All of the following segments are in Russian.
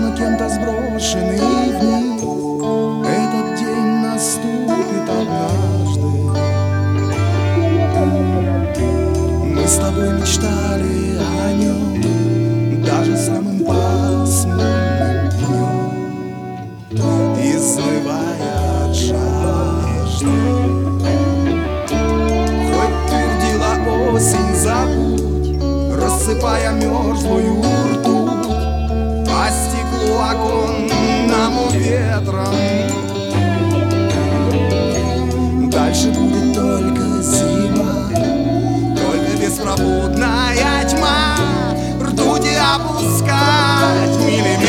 словно кем-то сброшенный вниз. Этот день наступит однажды. Мы с тобой мечтали о нем даже самым пасмурным днем, изнывая от жажды. Хоть твердила осень забудь, рассыпая мерзлую ртуть по стеклу оконному ветром, дальше будет только зима, только беспробудная тьма, ртути опускать миллиметры.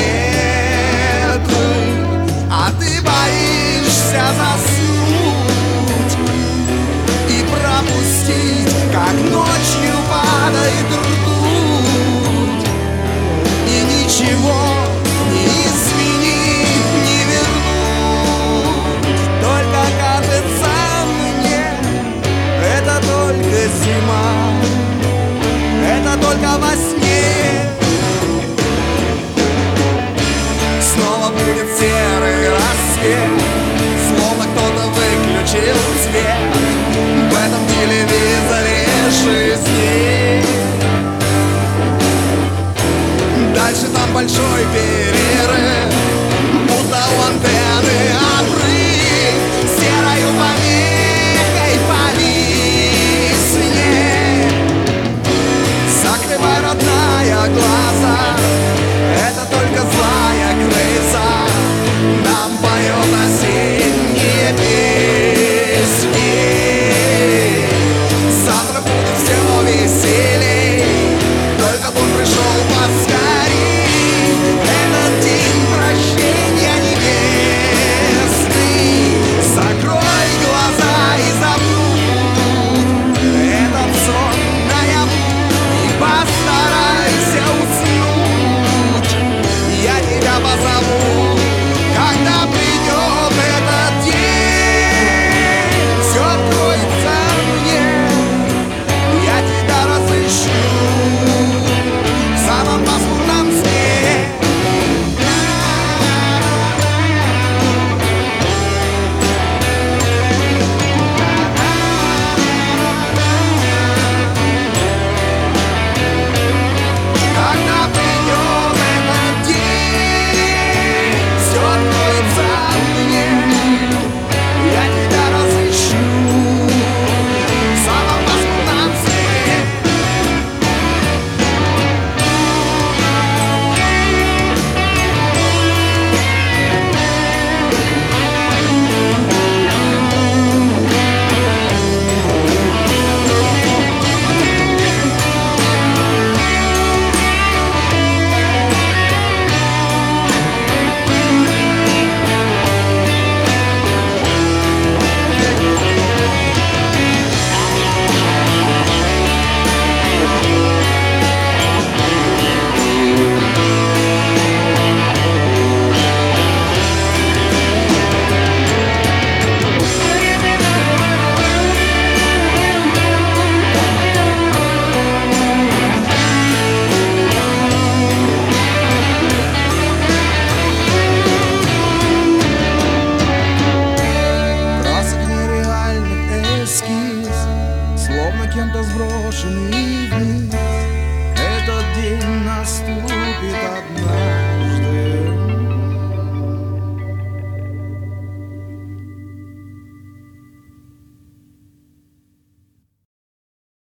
А ты боишься заснуть и пропустить, как ночью падает ртуть, и ничего не изменить, не вернуть. Только кажется мне, это только зима, это только во сне. Снова будет серый рассвет, словно кто-то выключил свет в этом телевизоре жизни. Дальше там большой перерыв, будто у антенны обрыв, серою помехой повисни. Закрывай, родная, глаза, это только злая крыса нам поет осенние песни. Завтра будет все веселей, только бы он пришел поскорей. Этот день прощения небесный. Закрой глаза и забудь этот сон наяву, и постарайся уснуть. Я тебя позову, когда придет этот день. Все откроется мне, я тебя разыщу в самом пасмурном сне. Когда придет этот день, все откроется мне, я тебя разыщу в самом пасмурном сне. Красок нереальных эскиз, словно кем-то сброшенный